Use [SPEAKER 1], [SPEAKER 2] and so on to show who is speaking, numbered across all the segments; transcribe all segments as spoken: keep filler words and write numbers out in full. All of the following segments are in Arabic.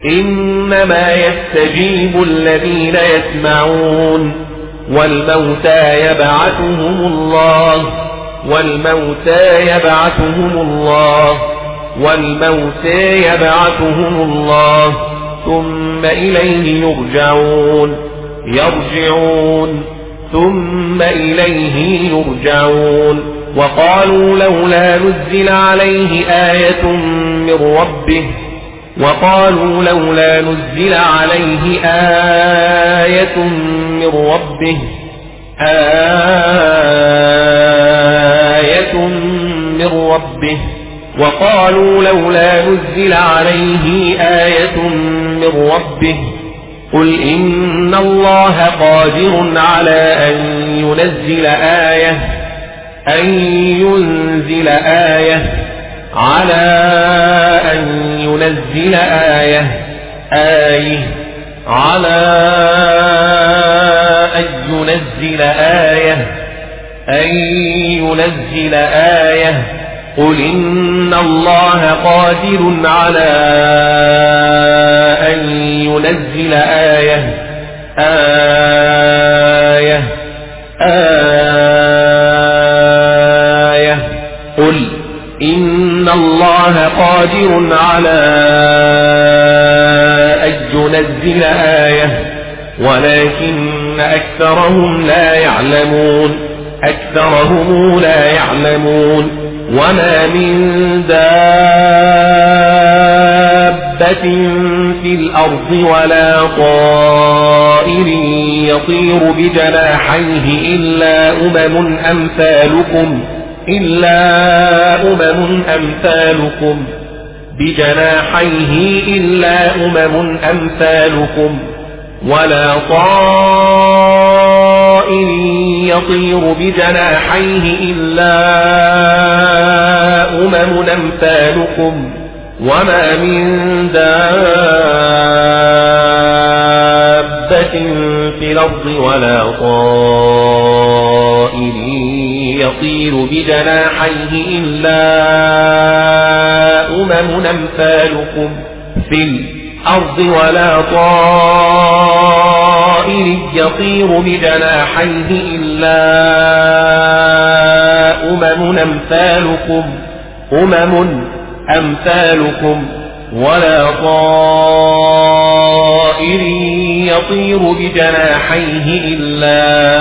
[SPEAKER 1] إنما يستجيب الذين يسمعون والموتى يبعثهم الله والموتى يبعثهم الله والموتى يبعثهم الله ثم إليه يرجعون يرجعون ثم إليه يرجعون وقالوا لولا نزل عليه آية من ربه وقالوا لولا نزل عليه آية من ربه آية من ربه وقالوا لولا نزل عليه آية من ربه قل إن الله قادر على أن ينزل آية أن ينزل آية على أن ينزل آية آية على أن ينزل آية أن ينزل آية قل إن الله قادر على أن ينزل آية آية آية قل إن الله قادر على أن ينزل آية ولكن أكثرهم لا يعلمون أكثرهم لا يعلمون وما من دابة في الأرض ولا طائر يطير بجناحيه إلا أمم أمثالكم إلا أمم أمثالكم بجناحيه إلا أمم أمثالكم ولا طائر يطير بجناحيه إلا أمم أمثالكم وما من دابة في الأرض ولا طائر يطير بجناحيه إلا أمم أمثالكم في الأرض ولا طائر يطير بجناحيه إلا أمم أمثالكم أمم أمثالكم ولا طائر يطير بجناحيه إلا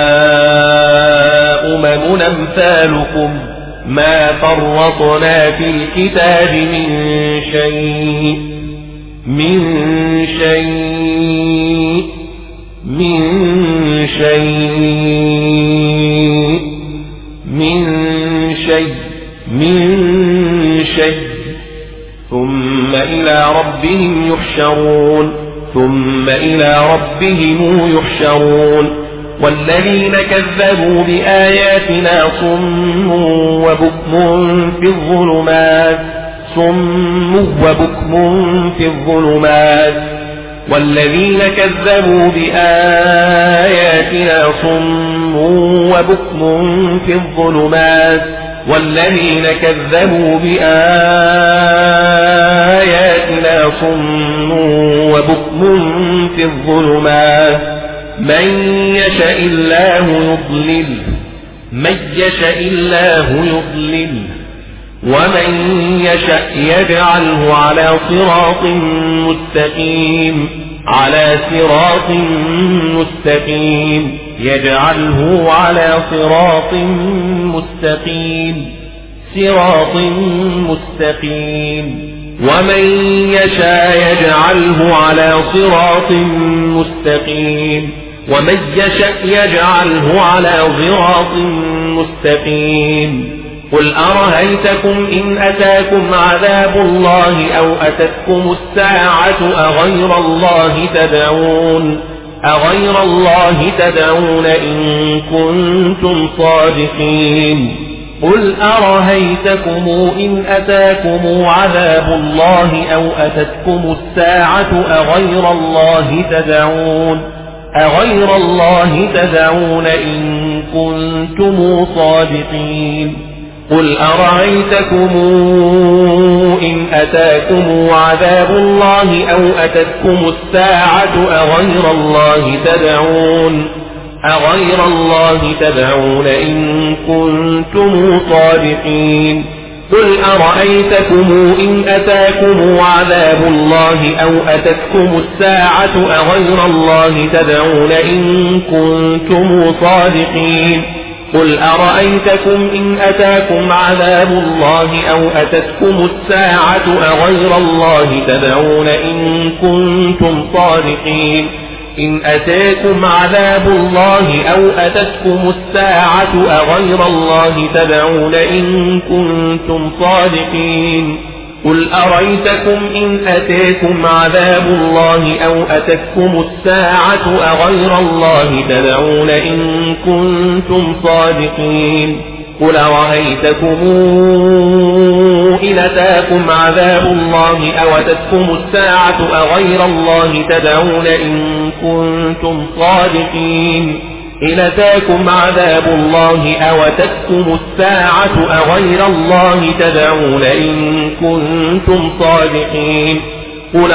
[SPEAKER 1] أمم أمثالكم ما فرطنا في الكتاب من شيء من شيء من شيء من شيء من شيء ثم إلى ربهم يحشرون ثم إلى ربهم يحشرون والذين كذبوا بآياتنا صم وبكم في الظلمات صم وبكم في الظلمات والذين كذبوا بآياتنا صم وبكم في الظلمات والذين كذبوا بآياتنا صم وبكم في الظلمات من يشاء الله يضلل من يشاء الله يضلل ومن يشاء يجعله على صراط مستقيم على صراط مستقيم يجعله على صراط مستقيم صراط مستقيم ومن يشاء يجعله على صراط مستقيم ومن يشاء يجعله على صراط مستقيم قل أرهيتكم إن أتاكم عذاب الله أو أتتكم الساعة أغير الله تدعون أغير الله تدعون إن كنتم صادقين قل أرهيتكم إن أتاكم عذاب الله أو أتتكم الساعة أغير الله تدعون أغير الله تدعون إن كنتم صادقين قل أرأيتكم إن أتاكم عذاب الله أو أتتكم الساعة أغير الله تدعون أغير الله تدعون إن كنتم صادقين قل أرأيتكم إن أتاكم عذاب الله أو أتتكم الساعة أغير الله تدعون إن كنتم صادقين قل أرأيتكم إن أتاكم عذاب الله أو أتتكم الساعة أغير الله تدعون إن كنتم صادقين إن أتاكم عذاب الله أو أتتكم الساعة أغير الله تدعون إن كنتم صادقين قل أرأيتكم إن أتاكم عذاب الله أو أتتكم الساعة أغير الله تدعون إن كنتم صادقين قل أرأيتكم إن أتاكم عذاب الله أو أتتكم الساعة أغير الله تدعون إن كنتم صادقين إن أتاكم عذاب الله أو أتتكم الساعة أغير الله تدعون إن كنتم صادقين قل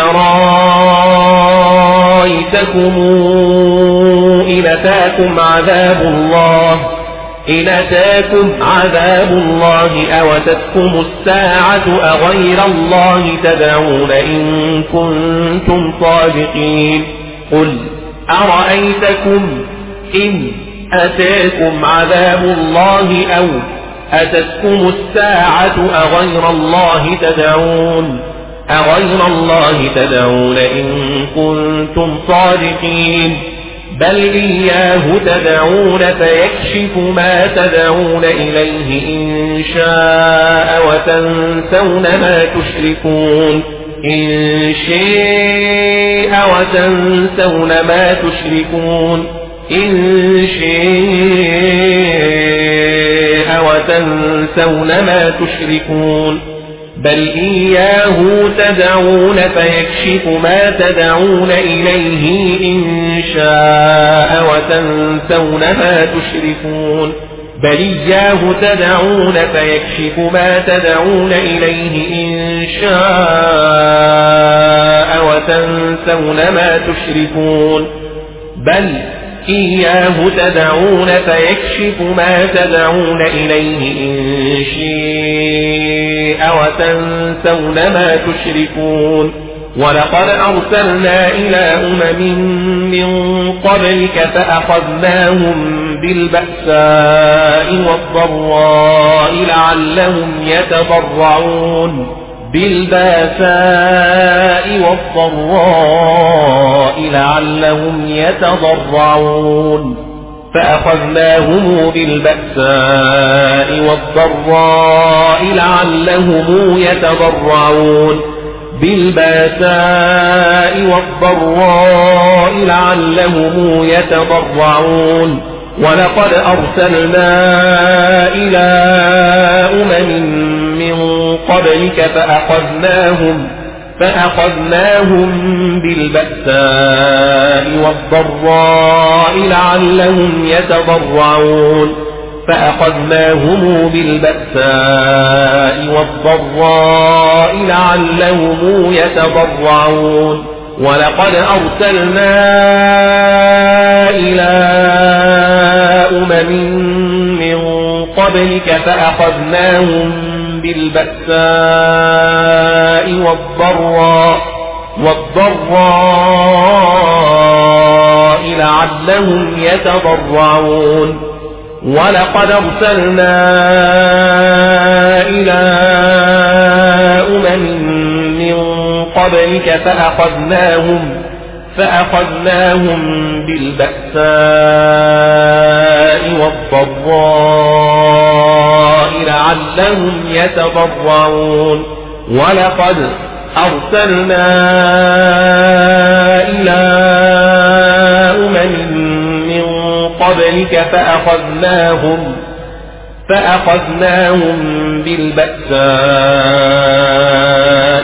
[SPEAKER 1] أرأيتكم إن أتاكم عذاب الله إن أتاكم عذاب الله أو أتتكم الساعة أغير الله تدعون إن كنتم صادقين قل أرأيتكم إن أتاكم عذاب الله أو أتتكم الساعة أغير الله تدعون أغير الله تدعون إن كنتم صادقين بل إياه تدعون فيكشف ما تدعون إليه إن شاء وتنسون ما تشركون إن شاء وتنسون ما تشركون إن شاء وتنسون ما تشركون بل إياه تدعون فيكشف ما تدعون إليه إن شاء وتنسون ما تشركون بل إياه تدعون فيكشف ما تدعون إليه إن شاء وتنسون ما تشركون بل إياه تدعون فيكشف ما تدعون إليه إن شاء وتنسون ما تشركون ولقد أرسلنا إلى أمم من قبلك فأخذناهم بالبأساء والضراء لعلهم يتضرعون بالبأساء والضراء لعلهم يتضرعون فأخذناهم بالبأساء والضراء لعلهم يتضرعون بالبأساء والضراء لعلهم يتضرعون ولقد أرسلنا إلى أمم من قبلك فأخذناهم فأخذناهم بالبأساء والضراء لعلهم يتضرعون فأخذناهم بالبأساء والضراء لعلهم يتضرعون ولقد أرسلنا إلى أمم من قبلك فأخذناهم بالبأساء والضراء والضراء لعلهم يتضرعون ولقد أرسلنا إلى أمم من قبلك فأخذناهم فأخذناهم بالبأساء والضراء لعلهم يتضرعون ولقد أرسلنا إلى أمم من قبلك فأخذناهم فأخذناهم بالبأساء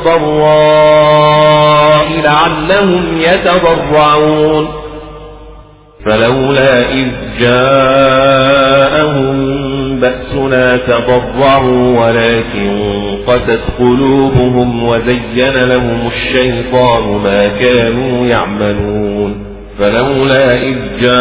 [SPEAKER 1] والضراء لعلهم يتضرعون فلولا إذ جاءهم بأسنا بأسنا تضرعوا ولكن قست قلوبهم وزين لهم الشيطان ما كانوا يعملون فلولا إذ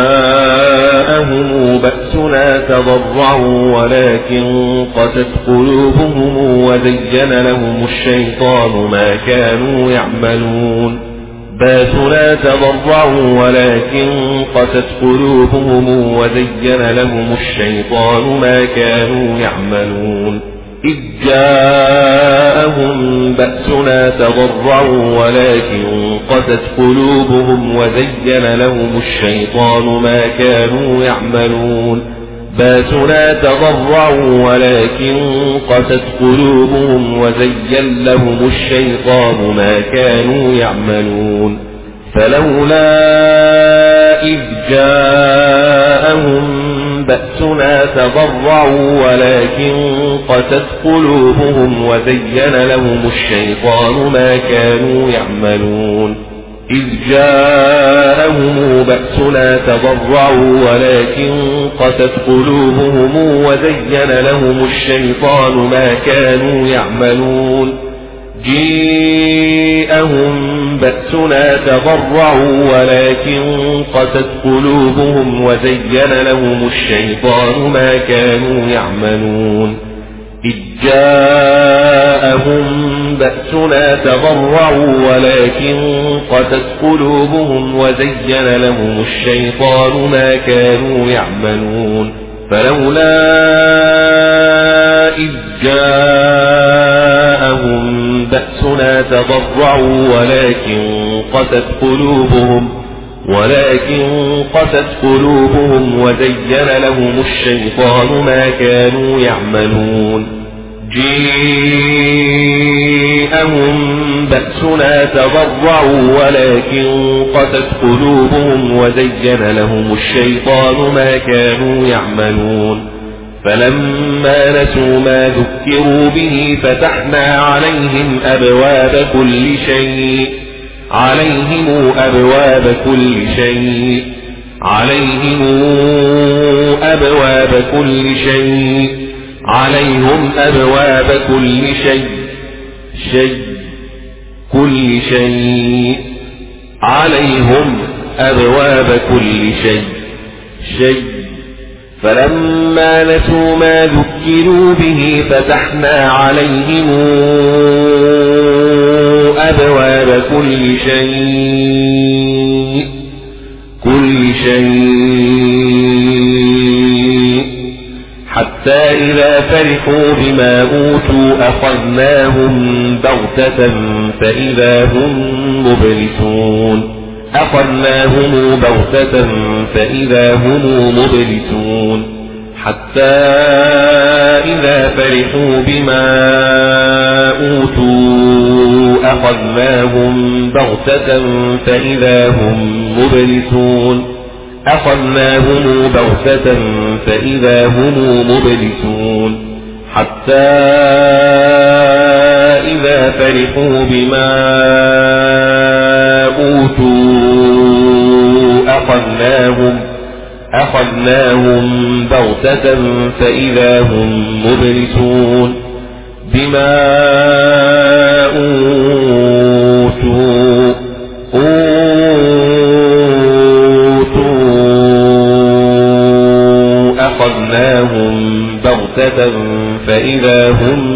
[SPEAKER 1] جاءهم بأسنا تضرعوا ولكن قست قلوبهم وزين لهم الشيطان ما كانوا يعملون بأسنا تضرعوا ولكن قست قلوبهم وزين لهم الشيطان ما كانوا يعملون إذ جاءهم بأسنا تضرعوا ولكن قست قلوبهم وزين لهم الشيطان ما كانوا يعملون بأسنا تضرعوا ولكن قست قلوبهم وزين لهم الشيطان ما كانوا يعملون فلولا إذ جاءهم بأسنا تضرعوا ولكن قست قلوبهم وزين لهم الشيطان ما كانوا يعملون إذ جاءهم بأسنا تضرعوا ولكن قست قلوبهم وزين لهم الشيطان ما كانوا يعملون جاءهم بأسنا تضرعوا ولكن قست قلوبهم وزين لهم الشيطان ما كانوا يعملون إذ جاءهم بأسنا تضرعوا ولكن قست قلوبهم وزين لهم الشيطان ما كانوا يعملون فلولا إذ جاءهم بأسنا تضرعوا ولكن قست قلوبهم ولكن قست قلوبهم وزين لهم الشيطان ما كانوا يعملون جاءهم بأسنا تضرعوا ولكن قست قلوبهم وزين لهم الشيطان ما كانوا يعملون فلما نسوا ما ذكروا به فتحنا عليهم أبواب كل شيء عليهم أبواب كل شيء عليهم أبواب كل شيء عليهم أبواب كل شيء شيء كل شيء عليهم أبواب كل شيء شيء فلما نسوا ما ذكروا به فتحنا عليهم أبواب كل شيء كل شيء حتى إذا فرحوا بما أوتوا أخذناهم بغتة فإذا هم مبلسون أخذناهم بغتة فإذا هم مبلسون حتى إذا فرحوا بما أوتوا أخذناهم بغتة فإذا هم مبلسون أخذناهم بغتة فإذا هم مبلسون حتى إذا فرحوا بما أوتوا أخذناهم أخذناهم بغتة فإذا هم مبلسون بما أوتوا أوتوا أخذناهم بغتة فإذا هم